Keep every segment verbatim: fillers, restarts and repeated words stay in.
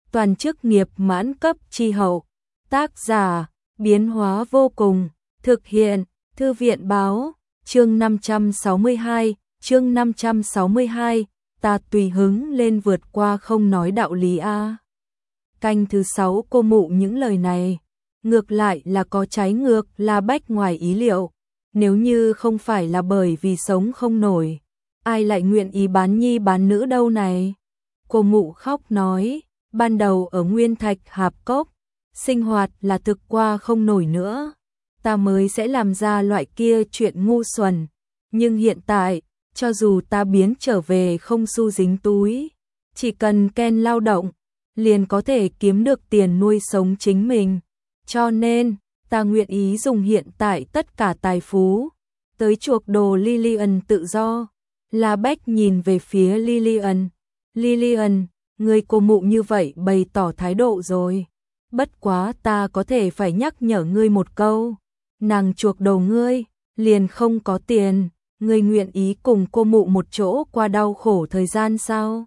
toàn chức nghiệp mãn cấp chi hậu. Tác giả, biến hóa vô cùng, thực hiện, Thư viện báo, chương năm trăm sáu mươi hai, chương năm trăm sáu mươi hai, ta tùy hứng lên vượt qua không nói đạo lý a. Canh thứ sáu cô mụ những lời này, ngược lại là có trái ngược La Bách ngoài ý liệu, nếu như không phải là bởi vì sống không nổi, ai lại nguyện ý bán nhi bán nữ đâu này. Cô mụ khóc nói, ban đầu ở Nguyên Thạch Hạp Cốc, sinh hoạt là thực qua không nổi nữa, ta mới sẽ làm ra loại kia chuyện ngu xuẩn, nhưng hiện tại, cho dù ta biến trở về không xu dính túi, chỉ cần ken lao động, liền có thể kiếm được tiền nuôi sống chính mình, cho nên, ta nguyện ý dùng hiện tại tất cả tài phú, tới chuộc đồ Lillian tự do. La Bách nhìn về phía Lillian, Lillian, người cô mụ như vậy bày tỏ thái độ rồi, bất quá ta có thể phải nhắc nhở ngươi một câu, nàng chuộc đồ ngươi, liền không có tiền, ngươi nguyện ý cùng cô mụ một chỗ qua đau khổ thời gian sao?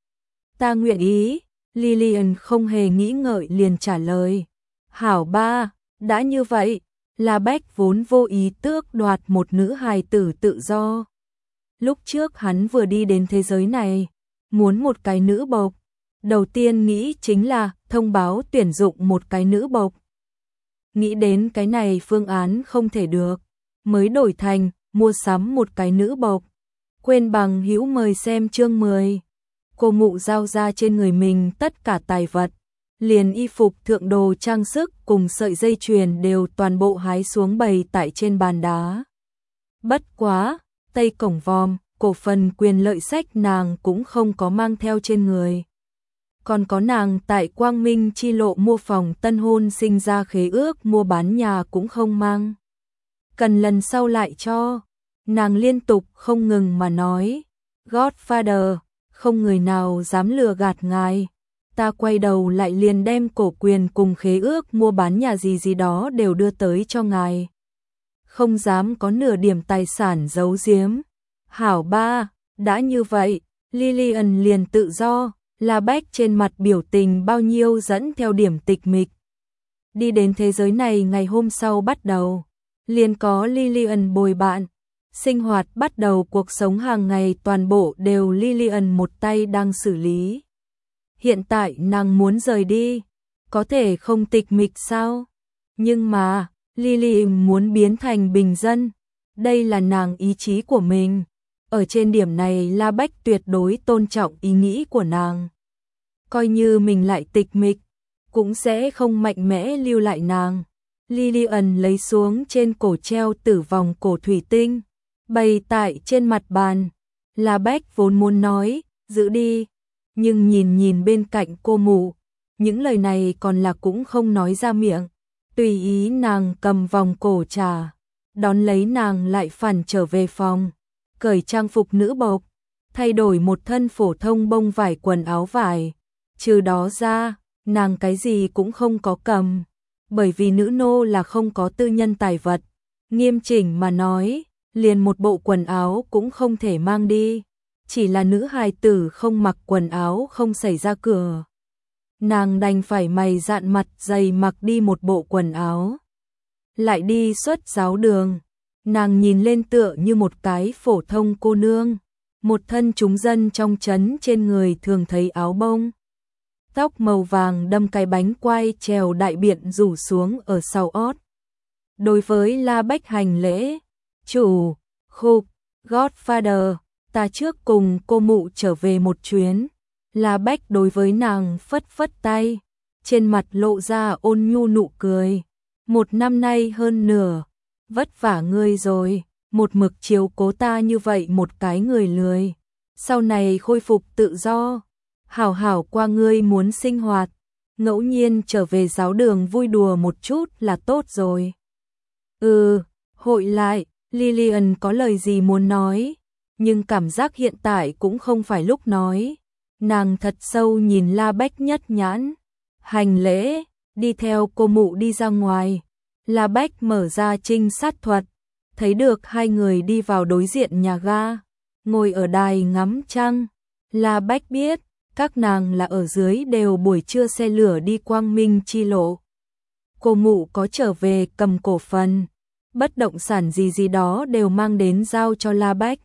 Ta nguyện ý, Lillian không hề nghĩ ngợi liền trả lời, hảo ba, đã như vậy, La Bách vốn vô ý tước đoạt một nữ hài tử tự do. Lúc trước hắn vừa đi đến thế giới này, muốn một cái nữ bộc, đầu tiên nghĩ chính là thông báo tuyển dụng một cái nữ bộc. Nghĩ đến cái này phương án không thể được, mới đổi thành mua sắm một cái nữ bộc. Quên bằng hữu mời xem chương mười. Cô mụ giao ra trên người mình tất cả tài vật, liền y phục thượng đồ trang sức cùng sợi dây chuyền đều toàn bộ hái xuống bày tại trên bàn đá. Bất quá, tây cổng vòm, cổ phần quyền lợi sách nàng cũng không có mang theo trên người. Còn có nàng tại Quang Minh chi lộ mua phòng tân hôn sinh ra khế ước mua bán nhà cũng không mang. Cần lần sau lại cho. Nàng liên tục không ngừng mà nói, Godfather, không người nào dám lừa gạt ngài. Ta quay đầu lại liền đem cổ quyền cùng khế ước mua bán nhà gì gì đó đều đưa tới cho ngài. Không dám có nửa điểm tài sản giấu giếm. Hảo ba, đã như vậy, Lillian liền tự do, La Bách trên mặt biểu tình bao nhiêu dẫn theo điểm tịch mịch. Đi đến thế giới này ngày hôm sau bắt đầu, liền có Lillian bồi bạn, sinh hoạt bắt đầu cuộc sống hàng ngày toàn bộ đều Lillian một tay đang xử lý. Hiện tại nàng muốn rời đi, có thể không tịch mịch sao? Nhưng mà, Lillian muốn biến thành bình dân, đây là nàng ý chí của mình. Ở trên điểm này La Bách tuyệt đối tôn trọng ý nghĩ của nàng. Coi như mình lại tịch mịch, cũng sẽ không mạnh mẽ lưu lại nàng. Lillian lấy xuống trên cổ treo tử vòng cổ thủy tinh, bày tại trên mặt bàn. La Bách vốn muốn nói, giữ đi, nhưng nhìn nhìn bên cạnh cô mụ, những lời này còn là cũng không nói ra miệng. Tùy ý nàng cầm vòng cổ trả, đón lấy nàng lại phản trở về phòng, cởi trang phục nữ bộc, thay đổi một thân phổ thông bông vải quần áo vải. Trừ đó ra, nàng cái gì cũng không có cầm, bởi vì nữ nô là không có tư nhân tài vật. Nghiêm chỉnh mà nói, liền một bộ quần áo cũng không thể mang đi, chỉ là nữ hài tử không mặc quần áo không xảy ra cửa. Nàng đành phải mày dạn mặt dày mặc đi một bộ quần áo. Lại đi xuất giáo đường, nàng nhìn lên tựa như một cái phổ thông cô nương, một thân chúng dân trong trấn trên người thường thấy áo bông. Tóc màu vàng đâm cái bánh quai trèo đại biện rủ xuống ở sau ót. Đối với La Bách hành lễ, chủ, khục, Godfather, ta trước cùng cô mụ trở về một chuyến. La Bách đối với nàng phất phất tay, trên mặt lộ ra ôn nhu nụ cười. Một năm nay hơn nửa, vất vả ngươi rồi, một mực chiếu cố ta như vậy một cái người lười. Sau này khôi phục tự do, hảo hảo qua ngươi muốn sinh hoạt, ngẫu nhiên trở về giáo đường vui đùa một chút là tốt rồi. Ừ, hội lại, Lillian có lời gì muốn nói, nhưng cảm giác hiện tại cũng không phải lúc nói. Nàng thật sâu nhìn La Bách nhất nhãn, hành lễ, đi theo cô mụ đi ra ngoài. La Bách mở ra trinh sát thuật, thấy được hai người đi vào đối diện nhà ga, ngồi ở đài ngắm trăng. La Bách biết, các nàng là ở dưới đều buổi trưa xe lửa đi Quang Minh chi lộ. Cô mụ có trở về cầm cổ phần, bất động sản gì gì đó đều mang đến giao cho La Bách.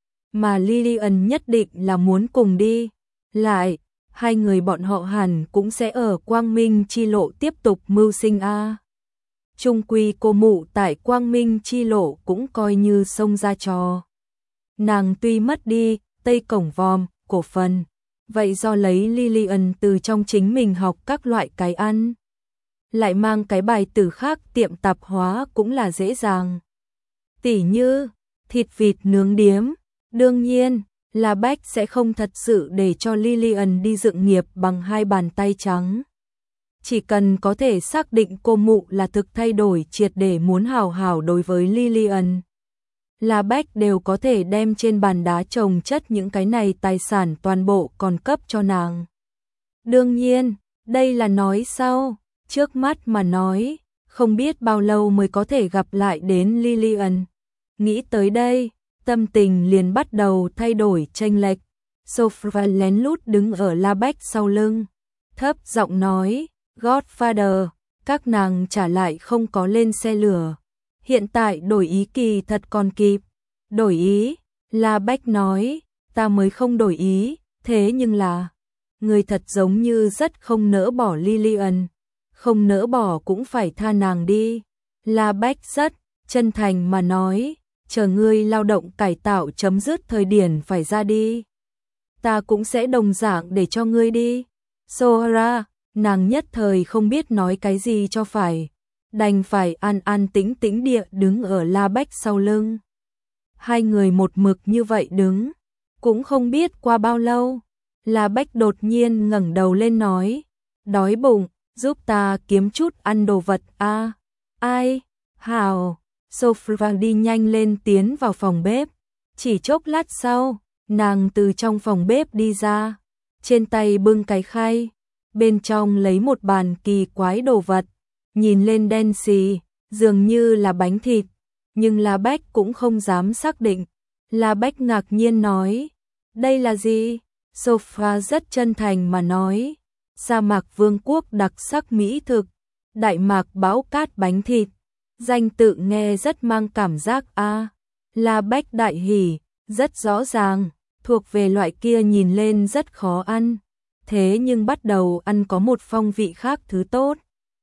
Mà Lilian nhất định là muốn cùng đi. Lại, hai người bọn họ hẳn cũng sẽ ở Quang Minh chi lộ tiếp tục mưu sinh a. À. Trung quy cô mụ tại Quang Minh chi lộ cũng coi như xông ra trò. Nàng tuy mất đi Tây Cổng Vòm, cổ phần, vậy do lấy Lilian từ trong chính mình học các loại cái ăn. Lại mang cái bài từ khác tiệm tạp hóa cũng là dễ dàng. Tỉ như, thịt vịt nướng điếm, đương nhiên, La Bách sẽ không thật sự để cho Lilian đi dựng nghiệp bằng hai bàn tay trắng. Chỉ cần có thể xác định cô mụ là thực thay đổi triệt để muốn hào hào đối với Lilian. La Bách đều có thể đem trên bàn đá chồng chất những cái này tài sản toàn bộ còn cấp cho nàng. Đương nhiên, đây là nói sau, trước mắt mà nói, không biết bao lâu mới có thể gặp lại đến Lilian. Nghĩ tới đây, tâm tình liền bắt đầu thay đổi chênh lệch. Sophia lén lút đứng ở La Bách sau lưng, thấp giọng nói, Godfather, các nàng trả lại không có lên xe lửa. Hiện tại đổi ý kỳ thật còn kịp. Đổi ý, La Bách nói, ta mới không đổi ý, thế nhưng là, người thật giống như rất không nỡ bỏ Lilian, không nỡ bỏ cũng phải tha nàng đi. La Bách rất chân thành mà nói, chờ ngươi lao động cải tạo chấm dứt thời điểm phải ra đi. Ta cũng sẽ đồng dạng để cho ngươi đi. Sohara, nàng nhất thời không biết nói cái gì cho phải. Đành phải an an tĩnh tĩnh địa đứng ở La Bách sau lưng. Hai người một mực như vậy đứng, cũng không biết qua bao lâu. La Bách đột nhiên ngẩng đầu lên nói, đói bụng, giúp ta kiếm chút ăn đồ vật a. À, ai? Hào. Sophia đi nhanh lên tiến vào phòng bếp. Chỉ chốc lát sau, nàng từ trong phòng bếp đi ra, trên tay bưng cái khay, bên trong lấy một bàn kỳ quái đồ vật. Nhìn lên đen xì, dường như là bánh thịt, nhưng La Bách cũng không dám xác định. La Bách ngạc nhiên nói, đây là gì? Sophia rất chân thành mà nói, sa mạc vương quốc đặc sắc mỹ thực, Đại Mạc bão cát bánh thịt. Danh tự nghe rất mang cảm giác a. À. La Bách đại hỉ, rất rõ ràng, thuộc về loại kia nhìn lên rất khó ăn, thế nhưng bắt đầu ăn có một phong vị khác thứ tốt.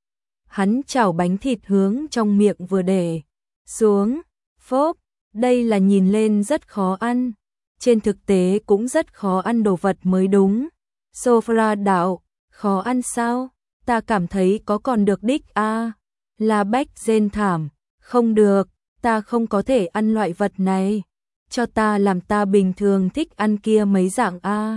Hắn chảo bánh thịt hướng trong miệng vừa để xuống, phốp, đây là nhìn lên rất khó ăn, trên thực tế cũng rất khó ăn đồ vật mới đúng. Sophia đạo, khó ăn sao? Ta cảm thấy có còn được đích a. À. La Bách rên thảm, không được, ta không có thể ăn loại vật này, cho ta làm ta bình thường thích ăn kia mấy dạng a. À.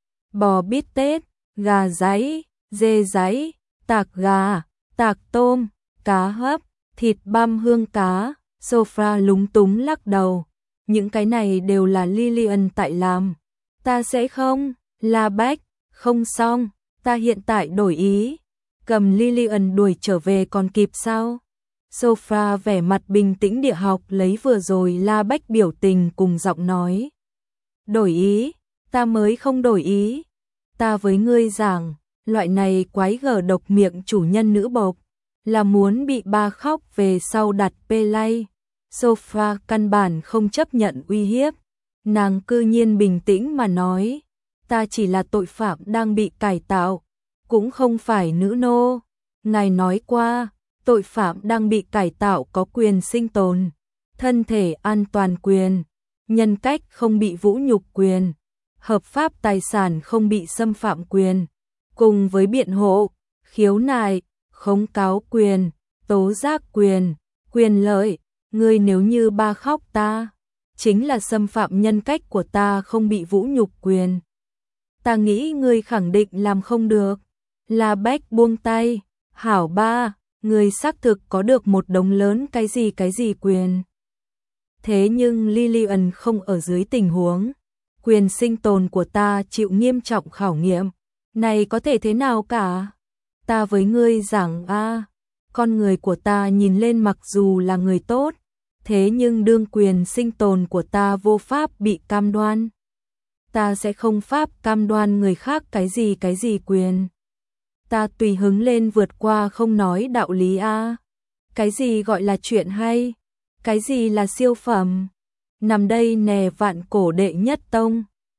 Bò bít tết, gà dáy, dê dáy, tạc gà, tạc tôm, cá hấp, thịt băm hương cá. Sophia lúng túng lắc đầu, những cái này đều là Lilian tại làm, ta sẽ không. La Bách, không xong, ta hiện tại đổi ý. Cầm Lilian đuổi trở về còn kịp sao? Sophia vẻ mặt bình tĩnh địa học lấy vừa rồi La Bách biểu tình cùng giọng nói. Đổi ý, ta mới không đổi ý. Ta với ngươi giảng, loại này quái gở độc miệng chủ nhân nữ bộc, là muốn bị ba khóc về sau đặt pê lay. Sophia căn bản không chấp nhận uy hiếp. Nàng cư nhiên bình tĩnh mà nói, ta chỉ là tội phạm đang bị cải tạo, cũng không phải nữ nô. Ngài nói qua, tội phạm đang bị cải tạo có quyền sinh tồn, thân thể an toàn quyền, nhân cách không bị vũ nhục quyền, hợp pháp tài sản không bị xâm phạm quyền, cùng với biện hộ, khiếu nại, khống cáo quyền, tố giác quyền, quyền lợi. Ngươi nếu như ba khóc ta, chính là xâm phạm nhân cách của ta không bị vũ nhục quyền. Ta nghĩ ngươi khẳng định làm không được. La Bách buông tay, hảo ba, ngươi xác thực có được một đống lớn cái gì cái gì quyền. Thế nhưng Lilian không ở dưới tình huống, quyền sinh tồn của ta chịu nghiêm trọng khảo nghiệm, này có thể thế nào cả. Ta với ngươi giảng a, con người của ta nhìn lên mặc dù là người tốt, thế nhưng đương quyền sinh tồn của ta vô pháp bị cam đoan. ta sẽ không pháp cam đoan người khác cái gì cái gì quyền. Ta tùy hứng lên vượt qua không nói đạo lý a. Cái gì gọi là chuyện hay? Cái gì là siêu phẩm? Nằm đây nè vạn cổ đệ nhất tông.